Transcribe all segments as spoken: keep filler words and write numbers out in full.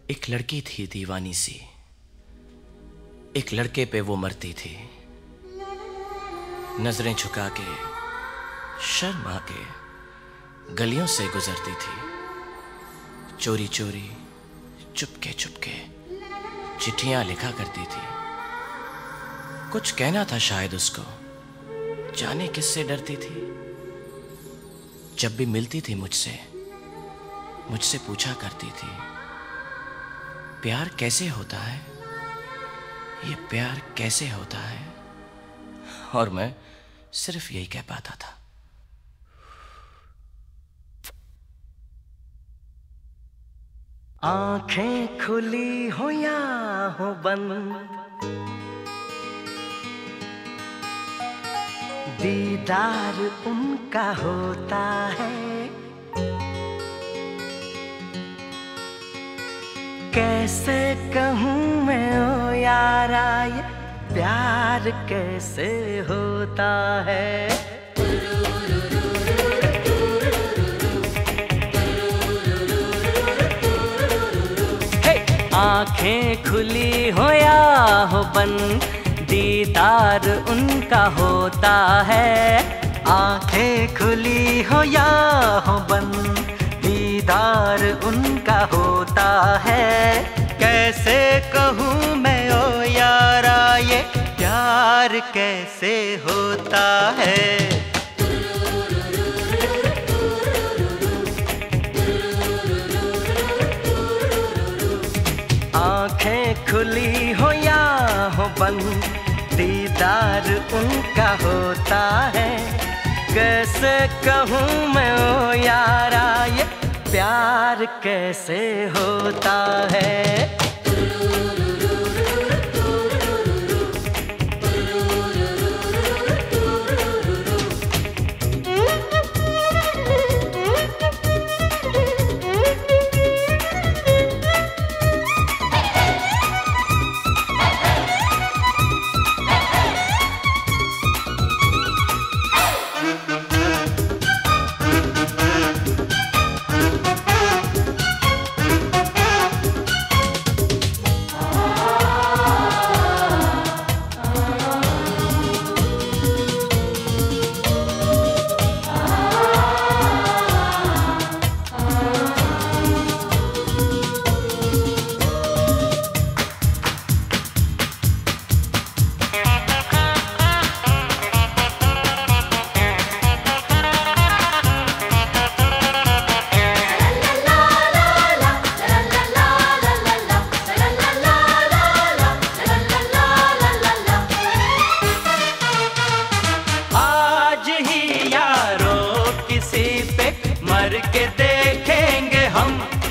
एक लड़की थी दीवानी सी, एक लड़के पे वो मरती थी। नजरें झुका के शर्मा के गलियों से गुजरती थी। चोरी चोरी चुपके चुपके चिट्ठियां लिखा करती थी। कुछ कहना था शायद उसको, जाने किससे डरती थी। जब भी मिलती थी मुझसे मुझसे पूछा करती थी, प्यार कैसे होता है, ये प्यार कैसे होता है। और मैं सिर्फ यही कह पाता था। आंखें खुली हो या हो बंद, दीदार उनका होता है। कैसे कहूँ मैं ओ यारा, ये प्यार कैसे होता है। आंखें खुली हो या हो बंद, दीदार उनका होता है। आंखें खुली हो या हो बंद, दीदार उनका होता है। कैसे कहूँ मैं ओ यारा, ये प्यार कैसे होता है। आंखें खुली हो या हो बंद, दीदार उनका होता है। कैसे कहूँ मैं ओ यारा, ये प्यार कैसे होता है। मर के देखेंगे हम,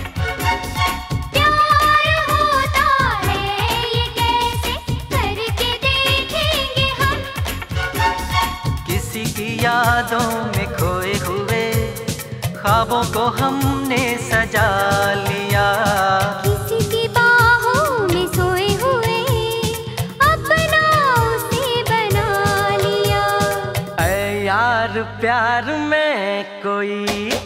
प्यार होता है ये कैसे करके देखेंगे हम। किसी की यादों में खोए हुए ख्वाबों को हमने सजा लिया। किसी की बाहों में सोए हुए अपना उसे बना लिया। ऐ यार प्यार में कोई,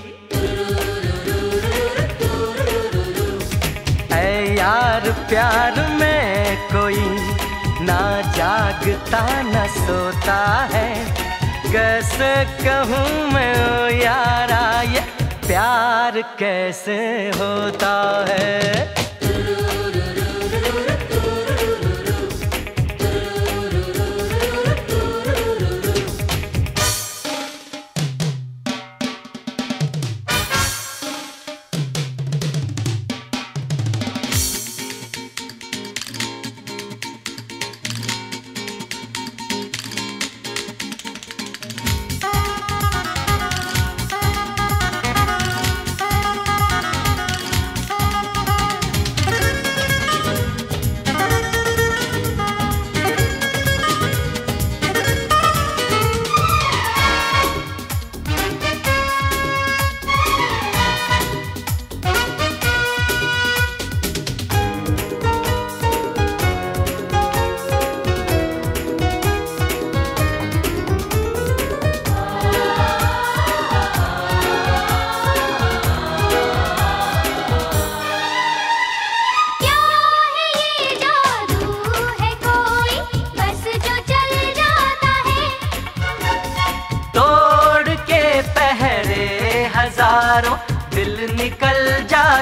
ऐ यार प्यार में कोई ना जागता न सोता है। कैसे कहूँ मैं ओ यारा, ये प्यार कैसे होता है।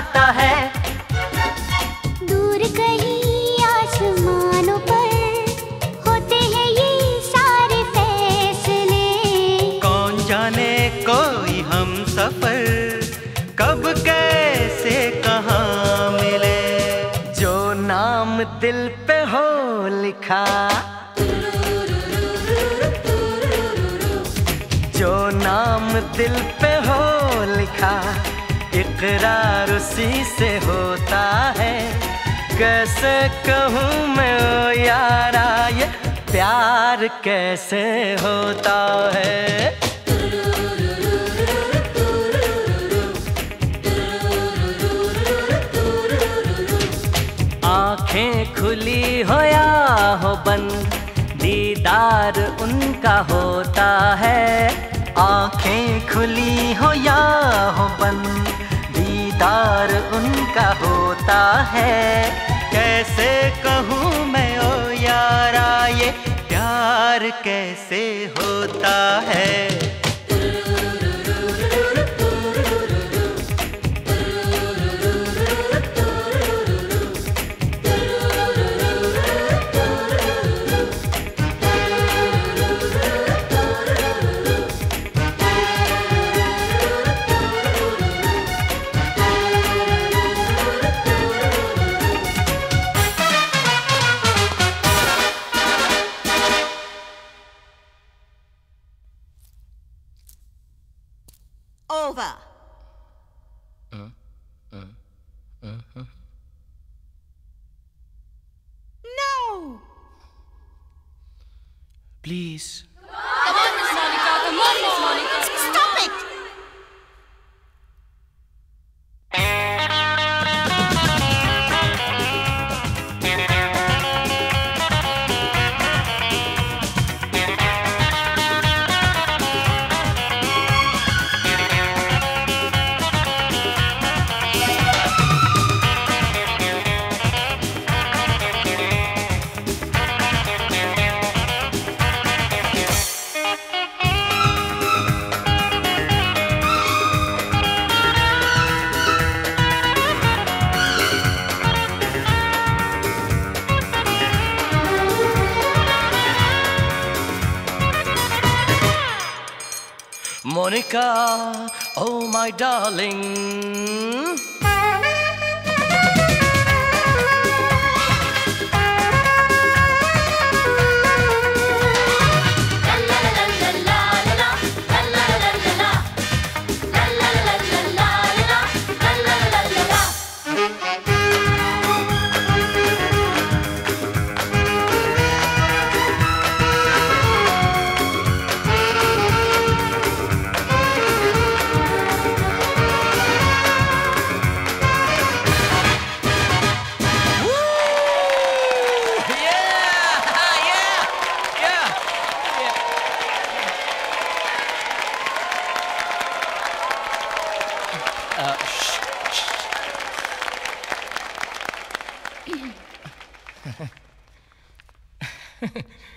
जाता है। दूर कहीं आसमानों पर होते हैं ये सारे फैसले। कौन जाने कोई हम सफर कब कैसे कहाँ मिले। जो नाम दिल पे हो लिखा, जो नाम दिल पे हो लिखा, इकरार उसी से होता है। कैसे कहूँ मैं ओ यारा ये प्यार कैसे होता है। आंखें खुली हो या हो बंद, दीदार उनका होता है। आंखें खुली हो या हो बंद, दीदार उनका होता है। कैसे कहूँ मैं ओ यारा ये प्यार कैसे होता है। Over. No! Please. Come on, Miss Monica. Come on, Miss Monica. Stop it! Monica, oh my darling. Uh, shh, shh.